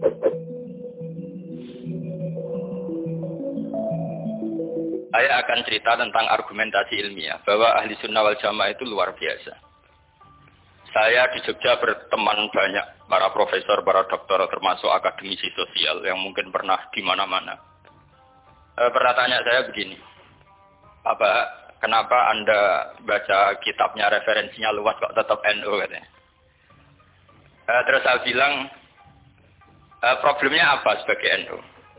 Saya akan cerita tentang argumentasi ilmiah bahwa ahli sunnah wal jamaah itu luar biasa. Saya di Jogja berteman banyak para profesor, para doktor, termasuk akademisi sosial yang mungkin pernah di mana-mana. Pertanyaan saya begini, kenapa Anda baca kitabnya referensinya luas kok tetap NU katanya? Terus saya bilang, problemnya apa sebagai NU?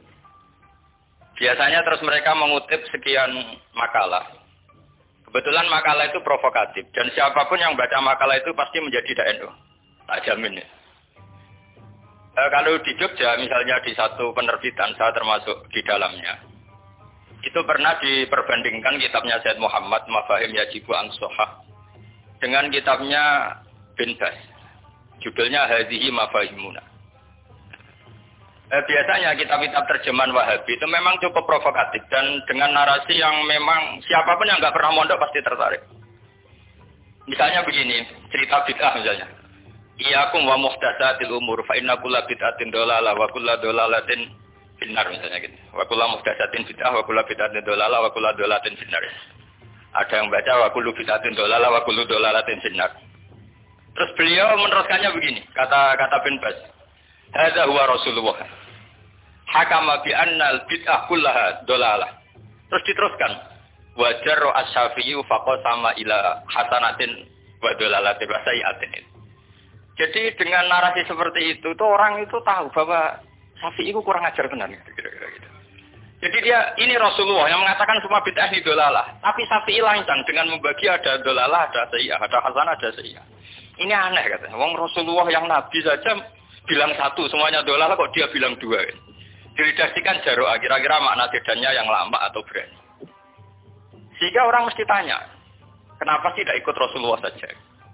Biasanya terus mereka mengutip sekian makalah. Kebetulan makalah itu provokatif. Dan siapapun yang baca makalah itu pasti menjadi NU. Tak jamin ya. Kalau di Jogja misalnya di satu penerbitan, saya termasuk di dalamnya. Itu pernah diperbandingkan kitabnya Said Muhammad, Mafahim Yajibu Ang-Sohah. Dengan kitabnya Bin Bas. Judulnya Hadhihi Mafahimuna. Biasanya kitab-kitab terjemahan Wahabi itu memang cukup provokatif dan dengan narasi yang memang siapapun yang nggak pernah mondok pasti tertarik. Misalnya begini, cerita bid'ah misalnya. Iyyakum wa muhdatsatil umur fa inna kulla bid'atin dhalalah wa kulla dhalalatin finnar misalnya gitu. Wa kulla muhdatsatin bid'ah wa kulla bid'atin dhalalah wa kulla dhalalatin finnar. Ada yang baca wa kullu bid'atin dhalalah wa kullu dhalalatin finnar. Terus beliau meneruskannya begini, kata Bin Bas. Hadza huwa Rasulullah. Hakama bi annal bid'ah kullaha dolalah. Terus diteruskan. Wajar as-Syafi'i faqasama ila hasanatin wa dolalatin wa sayyi'atin. Jadi dengan narasi seperti itu tuh orang itu tahu bahwa Syafi'i itu kurang ajar benar kira-kira gitu. Jadi ini Rasulullah yang mengatakan semua bid'ah ini dolalah. Tapi Syafi'i lancang dengan membagi ada dolalah, ada sayyi'ah, ada hasanah, ada sayyi'ah. Ini aneh katanya. Wong Rasulullah yang nabi saja bilang satu, semuanya dolalah kok dia bilang dua. Diredaksikan jaro'ah, kira-kira makna bedanya yang lama atau berani. Sehingga orang mesti tanya, kenapa tidak ikut Rasulullah saja?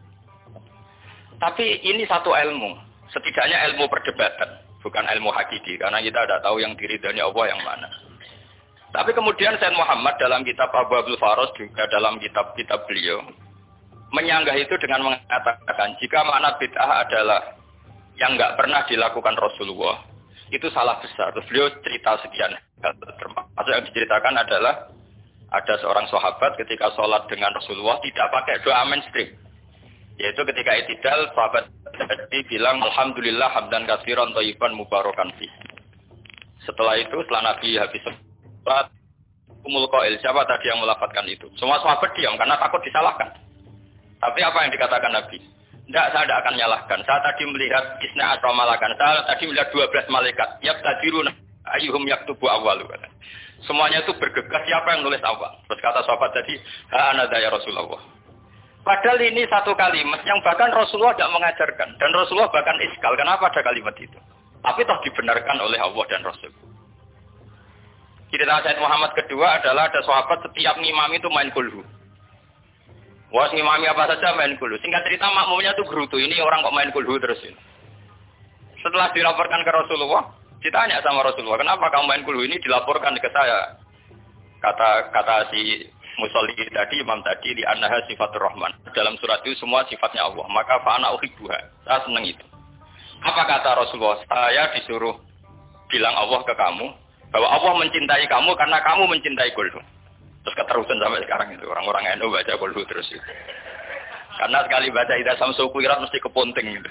Tapi ini satu ilmu, setidaknya ilmu perdebatan, bukan ilmu hakiki, karena kita tidak tahu yang diridhani Allah yang mana. Tapi kemudian Said Muhammad dalam kitab Abu Abdul Faros, juga dalam kitab-kitab beliau, menyanggah itu dengan mengatakan, jika makna bid'ah adalah yang nggak pernah dilakukan Rasulullah, itu salah besar. Terus beliau cerita sekian. Termasuk yang diceritakan adalah ada seorang sahabat ketika sholat dengan Rasulullah tidak pakai doa mainstream. Yaitu ketika i'tidal, sahabat tadi bilang Alhamdulillah hamdan katsiran thayyiban mubarakan fi. Setelah itu, setelah Nabi habis sholat, umul qail, siapa tadi yang melafadzkan itu? Semua sahabat diam karena takut disalahkan. Tapi apa yang dikatakan Nabi? Tidak, saya tidak akan nyalahkan. Saya tadi melihat isna asra malakan. Saya tadi melihat 12 malaikat. Yabtadirun ayyuhum yaktubu awwalu. Semuanya itu bergegas siapa yang nulis awal. Terus kata sahabat tadi, ha ana ya Rasulullah. Padahal ini satu kalimat yang bahkan Rasulullah tidak mengajarkan. Dan Rasulullah bahkan iskal. Kenapa ada kalimat itu? Tapi toh dibenarkan oleh Allah dan Rasul. Cerita Said Muhammad kedua adalah ada sahabat setiap ngimami itu main kulhu. Wah, ngimami apa saja main kulhu. Singkat cerita makmumnya tuh gerutu. Ini orang kok main kulhu terus ini. Setelah dilaporkan ke Rasulullah, ditanya sama Rasulullah, kenapa kamu main kulhu ini? Dilaporkan ke saya. Kata si musolli tadi, imam tadi, di annaha sifatur rahman. Dalam surat itu semua sifatnya Allah. Maka fa'ana uhibbuha. Saya senang itu. Apa kata Rasulullah? Saya disuruh bilang Allah ke kamu, bahwa Allah mencintai kamu karena kamu mencintai kulhu. Terus keterusan sampai sekarang itu orang-orang NU baca kulhu terus itu. Karena sekali baca Idza Samsu Kuwirat mesti kepunting gitu.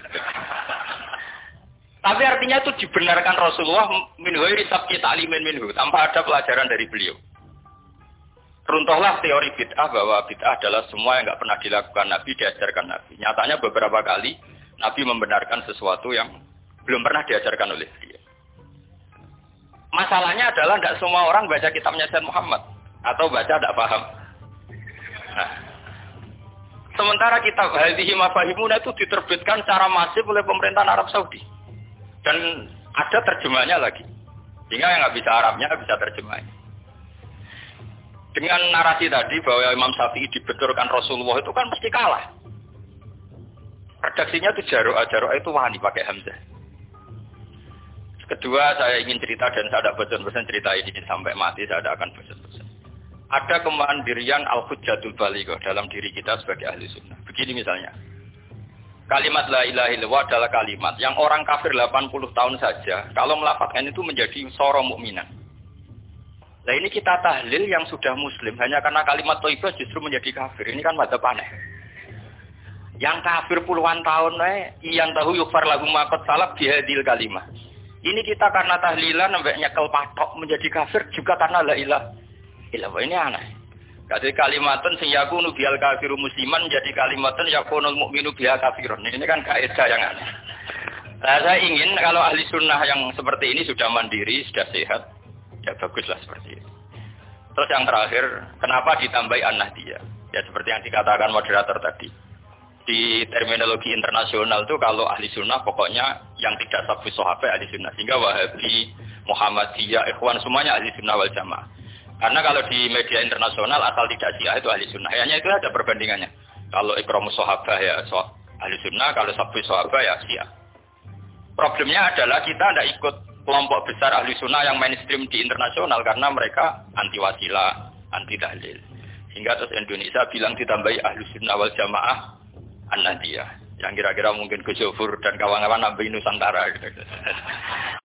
Tapi artinya itu dibenarkan Rasulullah min ghairi sabqi ta'limin minhu, tanpa ada pelajaran dari beliau. Runtuhlah teori bid'ah bahwa bid'ah adalah semua yang enggak pernah dilakukan Nabi, diajarkan Nabi. Nyatanya beberapa kali Nabi membenarkan sesuatu yang belum pernah diajarkan oleh beliau. Masalahnya adalah tidak semua orang baca kitabnya Said Muhammad. Atau baca tidak paham. Nah, sementara kitab Hadhihi Mafahimuna itu diterbitkan secara masif oleh pemerintahan Arab Saudi. Dan ada terjemahnya lagi. Sehingga yang nggak bisa Arabnya nggak bisa terjemahnya. Dengan narasi tadi bahwa Imam Syafi'i dibenturkan Rasulullah itu kan mesti kalah. Redaksinya itu jaro'ah itu wani pakai hamzah. Kedua, saya ingin cerita dan saya tidak bosan-bosan cerita ini sampai mati, saya tidak akan bosan-bosan. Ada kemandirian al-hujjatul balighah dalam diri kita sebagai ahli sunnah. Begini misalnya. Kalimat la ilaha illallah adalah kalimat yang orang kafir 80 tahun saja kalau melafazkan itu menjadi soro mukminan. Nah ini kita tahlil yang sudah muslim hanya karena kalimat thayyibah justru menjadi kafir. Ini kan madzhab aneh. Yang kafir puluhan tahun yang tahu yukfar lagu makot salaf bihadil kalimah. Ini kita karena tahlilan sampai nyekel patok menjadi kafir juga karena la ilaha illallah. Ini aneh. Jadi kalimatun sing yakunu bial kafiru musliman jadi kalimatun yakunul mukminu biha kafirun. Ini kan kaidah yang aneh. Nah, saya ingin kalau ahli sunnah yang seperti ini sudah mandiri, sudah sehat, ya baguslah seperti itu. Terus yang terakhir, kenapa ditambahi an-nahdiyah? Ya seperti yang dikatakan moderator tadi. Di terminologi internasional itu kalau ahli sunnah pokoknya yang tidak sabu sahabat ahli sunnah. Sehingga Wahabi, Muhammadiyah, Ikhwan semuanya ahli sunnah wal jamaah. Karena kalau di media internasional asal tidak Syiah itu ahli sunnah. Hanya itu ada perbandingannya. Kalau ikramus sahabah ya ahli sunnah, kalau sabu sahabah ya Syiah. Problemnya adalah kita tidak ikut kelompok besar ahli sunnah yang mainstream di internasional karena mereka anti wasilah, anti tahlil. Sehingga terus Indonesia bilang ditambahi ahli sunnah wal jamaah an-nahdiyah. Yang kira-kira mungkin Gus Yofur dan kawan-kawan nambahin Nusantara gitu.